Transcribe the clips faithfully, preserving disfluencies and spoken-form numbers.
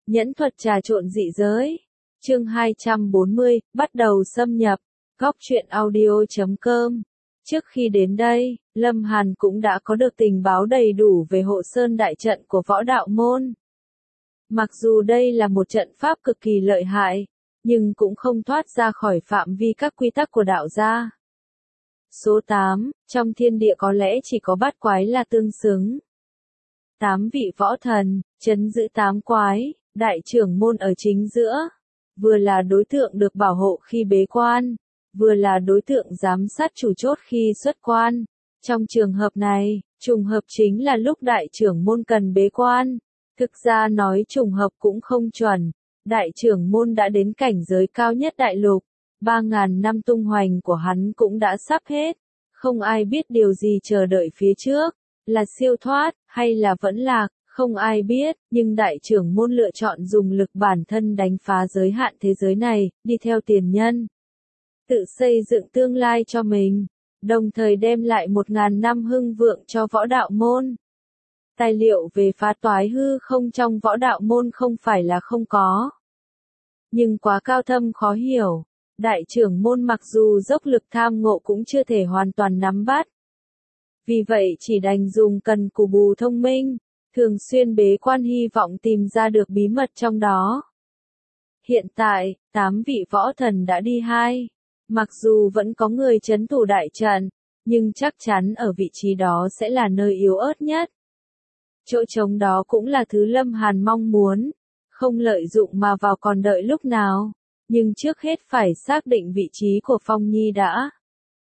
Nhẫn thuật trà trộn dị giới. Chương hai trăm bốn mươi, bắt đầu xâm nhập. Góc truyện audio chấm com. Trước khi đến đây, Lâm Hàn cũng đã có được tình báo đầy đủ về hộ sơn đại trận của võ đạo môn. Mặc dù đây là một trận pháp cực kỳ lợi hại, nhưng cũng không thoát ra khỏi phạm vi các quy tắc của đạo gia. Số tám, trong thiên địa có lẽ chỉ có bát quái là tương xứng. Tám vị võ thần, trấn giữ tám quái, đại trưởng môn ở chính giữa, vừa là đối tượng được bảo hộ khi bế quan, vừa là đối tượng giám sát chủ chốt khi xuất quan. Trong trường hợp này, trùng hợp chính là lúc đại trưởng môn cần bế quan. Thực ra nói trùng hợp cũng không chuẩn, đại trưởng môn đã đến cảnh giới cao nhất đại lục, ba ngàn năm tung hoành của hắn cũng đã sắp hết, không ai biết điều gì chờ đợi phía trước, là siêu thoát, hay là vẫn lạc, không ai biết, nhưng đại trưởng môn lựa chọn dùng lực bản thân đánh phá giới hạn thế giới này, đi theo tiền nhân, tự xây dựng tương lai cho mình, đồng thời đem lại một ngàn năm hưng vượng cho võ đạo môn. Tài liệu về phá toái hư không trong võ đạo môn không phải là không có, nhưng quá cao thâm khó hiểu, đại trưởng môn mặc dù dốc lực tham ngộ cũng chưa thể hoàn toàn nắm bắt. Vì vậy chỉ đành dùng cần cù bù thông minh, thường xuyên bế quan hy vọng tìm ra được bí mật trong đó. Hiện tại, tám vị võ thần đã đi hai. Mặc dù vẫn có người trấn thủ đại trận, nhưng chắc chắn ở vị trí đó sẽ là nơi yếu ớt nhất. Chỗ trống đó cũng là thứ Lâm Hàn mong muốn, không lợi dụng mà vào còn đợi lúc nào, nhưng trước hết phải xác định vị trí của Phong Nhi đã.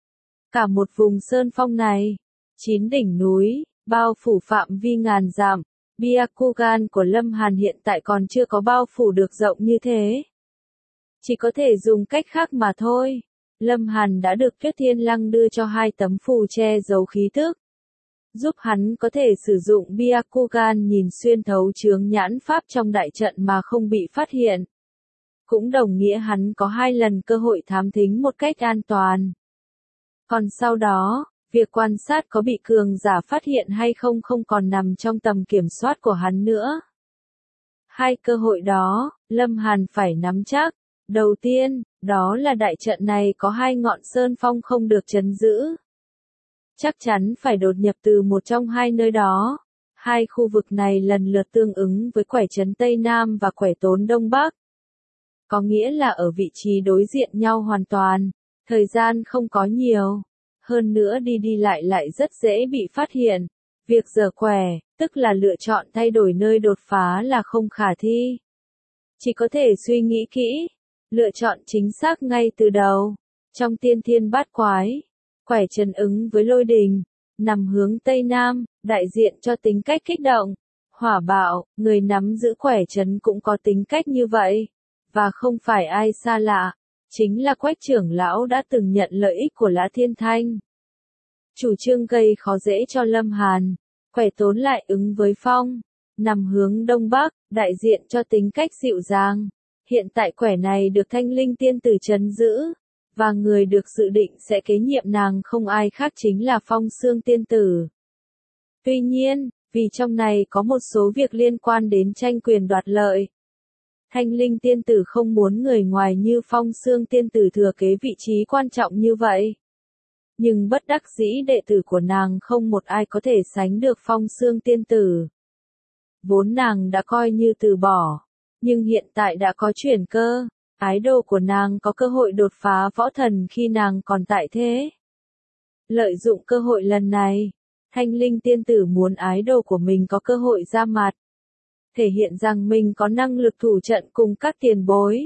Cả một vùng sơn phong này, chín đỉnh núi, bao phủ phạm vi ngàn dặm, Byakugan của Lâm Hàn hiện tại còn chưa có bao phủ được rộng như thế. Chỉ có thể dùng cách khác mà thôi. Lâm Hàn đã được Tuyết Thiên Lăng đưa cho hai tấm phù che giấu khí tức, giúp hắn có thể sử dụng Byakugan nhìn xuyên thấu chướng nhãn pháp trong đại trận mà không bị phát hiện. Cũng đồng nghĩa hắn có hai lần cơ hội thám thính một cách an toàn. Còn sau đó, việc quan sát có bị cường giả phát hiện hay không không còn nằm trong tầm kiểm soát của hắn nữa. Hai cơ hội đó, Lâm Hàn phải nắm chắc. Đầu tiên, đó là đại trận này có hai ngọn sơn phong không được trấn giữ. Chắc chắn phải đột nhập từ một trong hai nơi đó. Hai khu vực này lần lượt tương ứng với quẻ trấn Tây Nam và quẻ tốn Đông Bắc. Có nghĩa là ở vị trí đối diện nhau hoàn toàn, thời gian không có nhiều. Hơn nữa đi đi lại lại rất dễ bị phát hiện. Việc giở quẻ, tức là lựa chọn thay đổi nơi đột phá là không khả thi. Chỉ có thể suy nghĩ kỹ, lựa chọn chính xác ngay từ đầu. Trong tiên thiên bát quái, quẻ trấn ứng với lôi đình, nằm hướng Tây Nam, đại diện cho tính cách kích động, hỏa bạo, người nắm giữ quẻ trấn cũng có tính cách như vậy. Và không phải ai xa lạ, chính là Quách trưởng lão đã từng nhận lợi ích của Lã Thiên Thanh. Chủ trương gây khó dễ cho Lâm Hàn, quẻ tốn lại ứng với phong, nằm hướng Đông Bắc, đại diện cho tính cách dịu dàng. Hiện tại quẻ này được Thanh Linh tiên tử trấn giữ, và người được dự định sẽ kế nhiệm nàng không ai khác chính là Phong Xương tiên tử. Tuy nhiên, vì trong này có một số việc liên quan đến tranh quyền đoạt lợi, Thanh Linh tiên tử không muốn người ngoài như Phong Xương tiên tử thừa kế vị trí quan trọng như vậy. Nhưng bất đắc dĩ đệ tử của nàng không một ai có thể sánh được Phong Xương tiên tử. Vốn nàng đã coi như từ bỏ, nhưng hiện tại đã có chuyển cơ, ái đồ của nàng có cơ hội đột phá võ thần khi nàng còn tại thế. Lợi dụng cơ hội lần này, Thanh Linh tiên tử muốn ái đồ của mình có cơ hội ra mặt, thể hiện rằng mình có năng lực thủ trận cùng các tiền bối.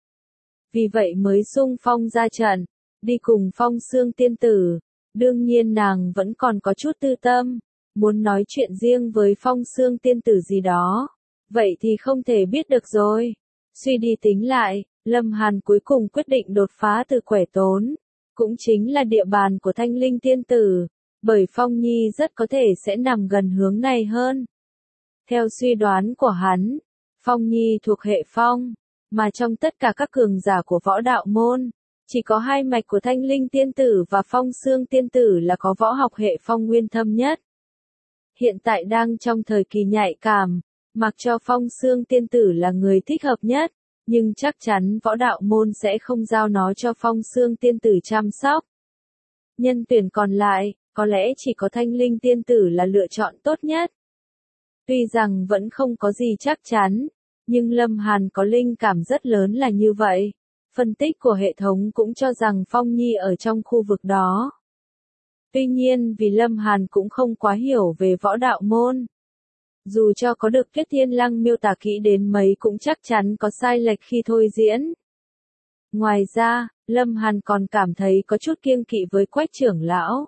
Vì vậy mới xung phong ra trận, đi cùng Phong Xương tiên tử. Đương nhiên nàng vẫn còn có chút tư tâm, muốn nói chuyện riêng với Phong Xương tiên tử gì đó. Vậy thì không thể biết được rồi. Suy đi tính lại, Lâm Hàn cuối cùng quyết định đột phá từ quẻ tốn, cũng chính là địa bàn của Thanh Linh tiên tử, bởi Phong Nhi rất có thể sẽ nằm gần hướng này hơn. Theo suy đoán của hắn, Phong Nhi thuộc hệ phong, mà trong tất cả các cường giả của võ đạo môn, chỉ có hai mạch của Thanh Linh tiên tử và Phong Xương tiên tử là có võ học hệ phong nguyên thâm nhất. Hiện tại đang trong thời kỳ nhạy cảm, Mặc cho Phong Xương tiên tử là người thích hợp nhất, nhưng chắc chắn võ đạo môn sẽ không giao nó cho Phong Xương tiên tử chăm sóc. Nhân tuyển còn lại, có lẽ chỉ có Thanh Linh tiên tử là lựa chọn tốt nhất. Tuy rằng vẫn không có gì chắc chắn, nhưng Lâm Hàn có linh cảm rất lớn là như vậy. Phân tích của hệ thống cũng cho rằng Phong Nhi ở trong khu vực đó. Tuy nhiên vì Lâm Hàn cũng không quá hiểu về võ đạo môn. Dù cho có được Tuyết Thiên Lăng miêu tả kỹ đến mấy cũng chắc chắn có sai lệch khi thôi diễn. Ngoài ra, Lâm Hàn còn cảm thấy có chút kiêng kỵ với Quách trưởng lão.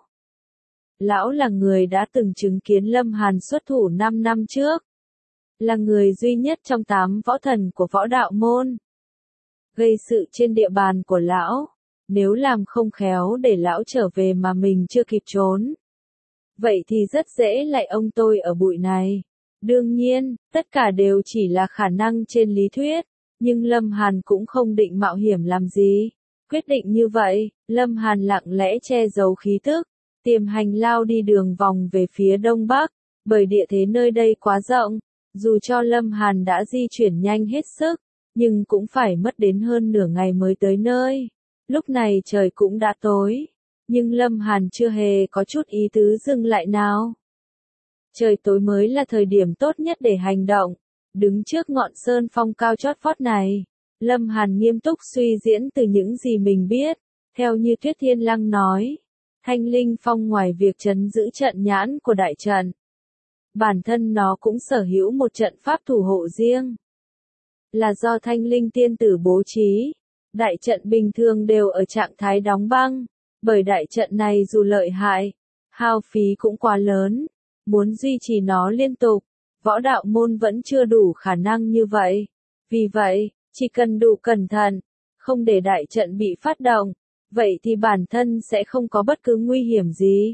Lão là người đã từng chứng kiến Lâm Hàn xuất thủ năm năm trước. Là người duy nhất trong tám võ thần của võ đạo môn. Gây sự trên địa bàn của lão. Nếu làm không khéo để lão trở về mà mình chưa kịp trốn. Vậy thì rất dễ lại ông tôi ở bụi này. Đương nhiên, tất cả đều chỉ là khả năng trên lý thuyết. Nhưng Lâm Hàn cũng không định mạo hiểm làm gì. Quyết định như vậy, Lâm Hàn lặng lẽ che giấu khí tức. Tiềm hành lao đi đường vòng về phía đông bắc. Bởi địa thế nơi đây quá rộng. Dù cho Lâm Hàn đã di chuyển nhanh hết sức. Nhưng cũng phải mất đến hơn nửa ngày mới tới nơi. Lúc này trời cũng đã tối. Nhưng Lâm Hàn chưa hề có chút ý tứ dừng lại nào. Trời tối mới là thời điểm tốt nhất để hành động. Đứng trước ngọn sơn phong cao chót vót này, Lâm Hàn nghiêm túc suy diễn từ những gì mình biết. Theo như Tuyết Thiên Lăng nói, Thanh Linh Phong ngoài việc trấn giữ trận nhãn của đại trận, bản thân nó cũng sở hữu một trận pháp thủ hộ riêng. Là do Thanh Linh tiên tử bố trí. Đại trận bình thường đều ở trạng thái đóng băng. Bởi đại trận này dù lợi hại, hao phí cũng quá lớn. Muốn duy trì nó liên tục, võ đạo môn vẫn chưa đủ khả năng như vậy. Vì vậy, chỉ cần đủ cẩn thận, không để đại trận bị phát động, vậy thì bản thân sẽ không có bất cứ nguy hiểm gì.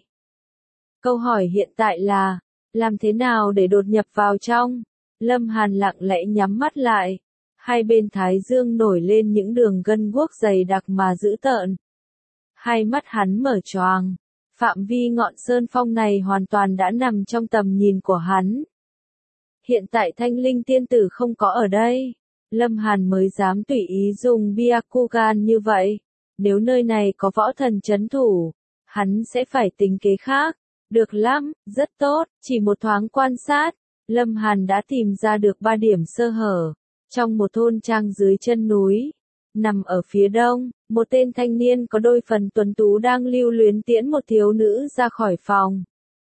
Câu hỏi hiện tại là, làm thế nào để đột nhập vào trong? Lâm Hàn lặng lẽ nhắm mắt lại. Hai bên thái dương nổi lên những đường gân guốc dày đặc mà dữ tợn. Hai mắt hắn mở choàng. Phạm vi ngọn sơn phong này hoàn toàn đã nằm trong tầm nhìn của hắn. Hiện tại Thanh Linh tiên tử không có ở đây. Lâm Hàn mới dám tùy ý dùng Byakugan như vậy. Nếu nơi này có võ thần trấn thủ, hắn sẽ phải tính kế khác. Được lắm, rất tốt, chỉ một thoáng quan sát, Lâm Hàn đã tìm ra được ba điểm sơ hở. Trong một thôn trang dưới chân núi, nằm ở phía đông, một tên thanh niên có đôi phần tuấn tú đang lưu luyến tiễn một thiếu nữ ra khỏi phòng.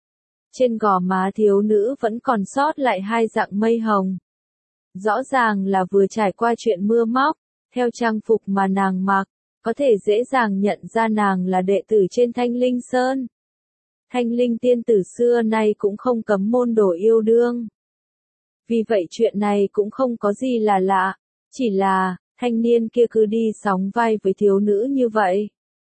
Trên gò má thiếu nữ vẫn còn sót lại hai dạng mây hồng. Rõ ràng là vừa trải qua chuyện mưa móc, theo trang phục mà nàng mặc, có thể dễ dàng nhận ra nàng là đệ tử trên Thanh Linh Sơn. Thanh Linh tiên tử xưa nay cũng không cấm môn đồ yêu đương. Vì vậy chuyện này cũng không có gì là lạ, chỉ là, thanh niên kia cứ đi sóng vai với thiếu nữ như vậy.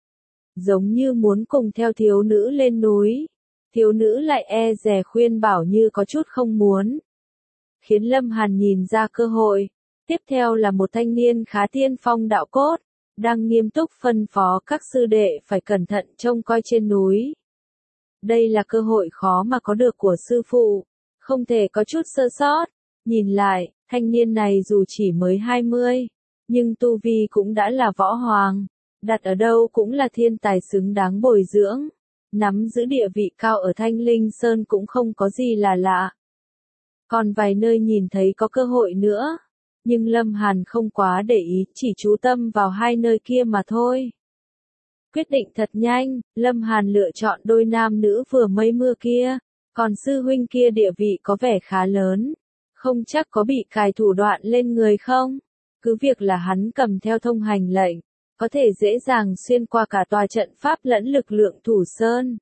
Giống như muốn cùng theo thiếu nữ lên núi, thiếu nữ lại e dè khuyên bảo như có chút không muốn. Khiến Lâm Hàn nhìn ra cơ hội, tiếp theo là một thanh niên khá tiên phong đạo cốt, đang nghiêm túc phân phó các sư đệ phải cẩn thận trông coi trên núi. Đây là cơ hội khó mà có được của sư phụ. Không thể có chút sơ sót. Nhìn lại, thanh niên này dù chỉ mới hai mươi, nhưng tu vi cũng đã là võ hoàng. Đặt ở đâu cũng là thiên tài xứng đáng bồi dưỡng. Nắm giữ địa vị cao ở Thanh Linh Sơn cũng không có gì là lạ. Còn vài nơi nhìn thấy có cơ hội nữa. Nhưng Lâm Hàn không quá để ý, chỉ chú tâm vào hai nơi kia mà thôi. Quyết định thật nhanh, Lâm Hàn lựa chọn đôi nam nữ vừa mây mưa kia. Còn sư huynh kia địa vị có vẻ khá lớn. Không chắc có bị cài thủ đoạn lên người không? Cứ việc là hắn cầm theo thông hành lệnh, có thể dễ dàng xuyên qua cả tòa trận pháp lẫn lực lượng thủ sơn.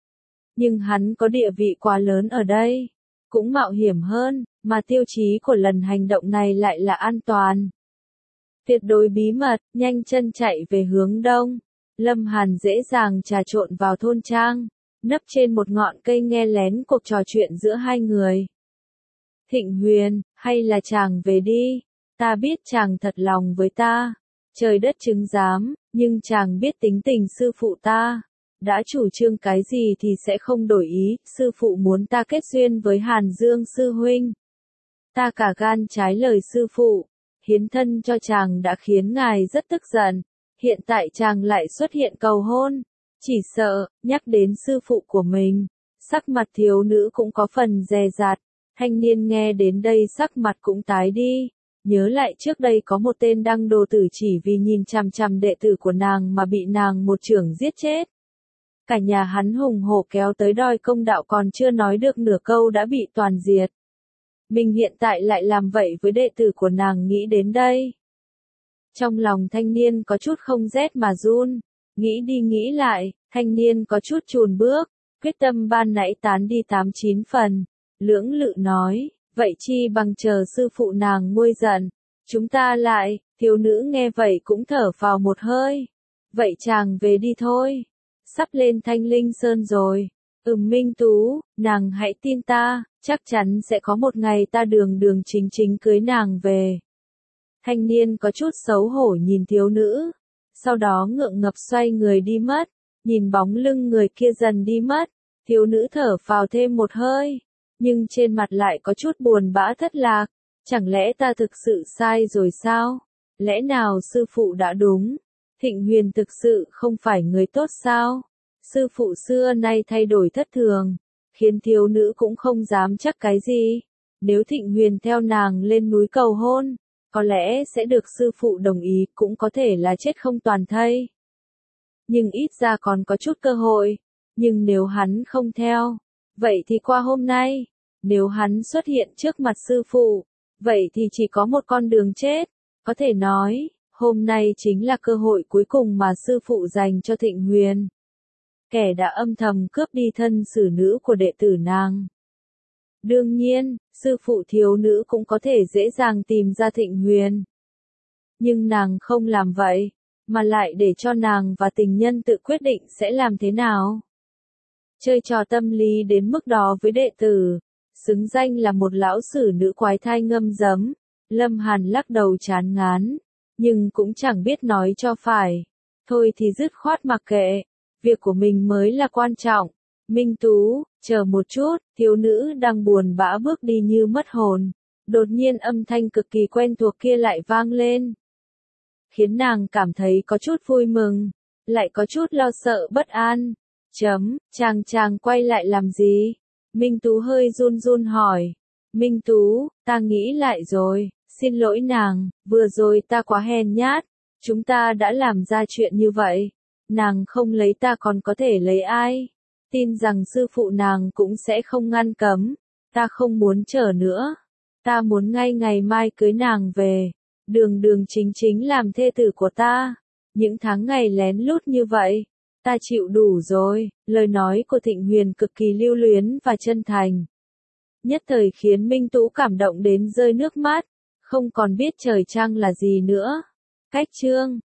Nhưng hắn có địa vị quá lớn ở đây. Cũng mạo hiểm hơn, mà tiêu chí của lần hành động này lại là an toàn. Tuyệt đối bí mật, nhanh chân chạy về hướng đông. Lâm Hàn dễ dàng trà trộn vào thôn trang. Nấp trên một ngọn cây nghe lén cuộc trò chuyện giữa hai người. Thịnh Huyền, hay là chàng về đi, ta biết chàng thật lòng với ta, trời đất chứng giám, nhưng chàng biết tính tình sư phụ ta, đã chủ trương cái gì thì sẽ không đổi ý, sư phụ muốn ta kết duyên với Hàn Dương sư huynh. Ta cả gan trái lời sư phụ, hiến thân cho chàng đã khiến ngài rất tức giận, hiện tại chàng lại xuất hiện cầu hôn, chỉ sợ, nhắc đến sư phụ của mình, sắc mặt thiếu nữ cũng có phần dè dặt, thanh niên nghe đến đây sắc mặt cũng tái đi, nhớ lại trước đây có một tên đăng đồ tử chỉ vì nhìn chằm chằm đệ tử của nàng mà bị nàng một chưởng giết chết. Cả nhà hắn hùng hổ kéo tới đòi công đạo còn chưa nói được nửa câu đã bị toàn diệt. Mình hiện tại lại làm vậy với đệ tử của nàng, nghĩ đến đây. Trong lòng thanh niên có chút không rét mà run, nghĩ đi nghĩ lại, thanh niên có chút chùn bước, quyết tâm ban nãy tán đi tám chín phần, lưỡng lự nói, vậy chi bằng chờ sư phụ nàng nguôi giận, chúng ta lại, thiếu nữ nghe vậy cũng thở phào một hơi, vậy chàng về đi thôi, sắp lên Thanh Linh Sơn rồi, ừm Minh Tú, nàng hãy tin ta, chắc chắn sẽ có một ngày ta đường đường chính chính cưới nàng về. Thanh niên có chút xấu hổ nhìn thiếu nữ, sau đó ngượng ngập xoay người đi mất, nhìn bóng lưng người kia dần đi mất, thiếu nữ thở phào thêm một hơi, nhưng trên mặt lại có chút buồn bã thất lạc, chẳng lẽ ta thực sự sai rồi sao? Lẽ nào sư phụ đã đúng? Thịnh Huyền thực sự không phải người tốt sao? Sư phụ xưa nay thay đổi thất thường, khiến thiếu nữ cũng không dám chắc cái gì. Nếu Thịnh Huyền theo nàng lên núi cầu hôn, có lẽ sẽ được sư phụ đồng ý, cũng có thể là chết không toàn thây. Nhưng ít ra còn có chút cơ hội. Nhưng nếu hắn không theo, vậy thì qua hôm nay, nếu hắn xuất hiện trước mặt sư phụ, vậy thì chỉ có một con đường chết. Có thể nói, hôm nay chính là cơ hội cuối cùng mà sư phụ dành cho Thịnh Huyền. Kẻ đã âm thầm cướp đi thân xử nữ của đệ tử nàng. Đương nhiên, sư phụ thiếu nữ cũng có thể dễ dàng tìm ra Thịnh Huyền. Nhưng nàng không làm vậy, mà lại để cho nàng và tình nhân tự quyết định sẽ làm thế nào. Chơi trò tâm lý đến mức đó với đệ tử, xứng danh là một lão sử nữ quái thai ngâm giấm. Lâm Hàn lắc đầu chán ngán, nhưng cũng chẳng biết nói cho phải. Thôi thì dứt khoát mặc kệ, việc của mình mới là quan trọng. Minh Tú, chờ một chút, thiếu nữ đang buồn bã bước đi như mất hồn. Đột nhiên âm thanh cực kỳ quen thuộc kia lại vang lên, khiến nàng cảm thấy có chút vui mừng, lại có chút lo sợ bất an. Chấm, chàng chàng quay lại làm gì? Minh Tú hơi run run hỏi. Minh Tú, ta nghĩ lại rồi, xin lỗi nàng, vừa rồi ta quá hèn nhát, chúng ta đã làm ra chuyện như vậy, nàng không lấy ta còn có thể lấy ai? Tin rằng sư phụ nàng cũng sẽ không ngăn cấm, ta không muốn chờ nữa, ta muốn ngay ngày mai cưới nàng về, đường đường chính chính làm thê tử của ta, những tháng ngày lén lút như vậy, ta chịu đủ rồi. Lời nói của Thịnh Huyền cực kỳ lưu luyến và chân thành, nhất thời khiến Minh Tú cảm động đến rơi nước mắt, không còn biết trời trăng là gì nữa. Cách chương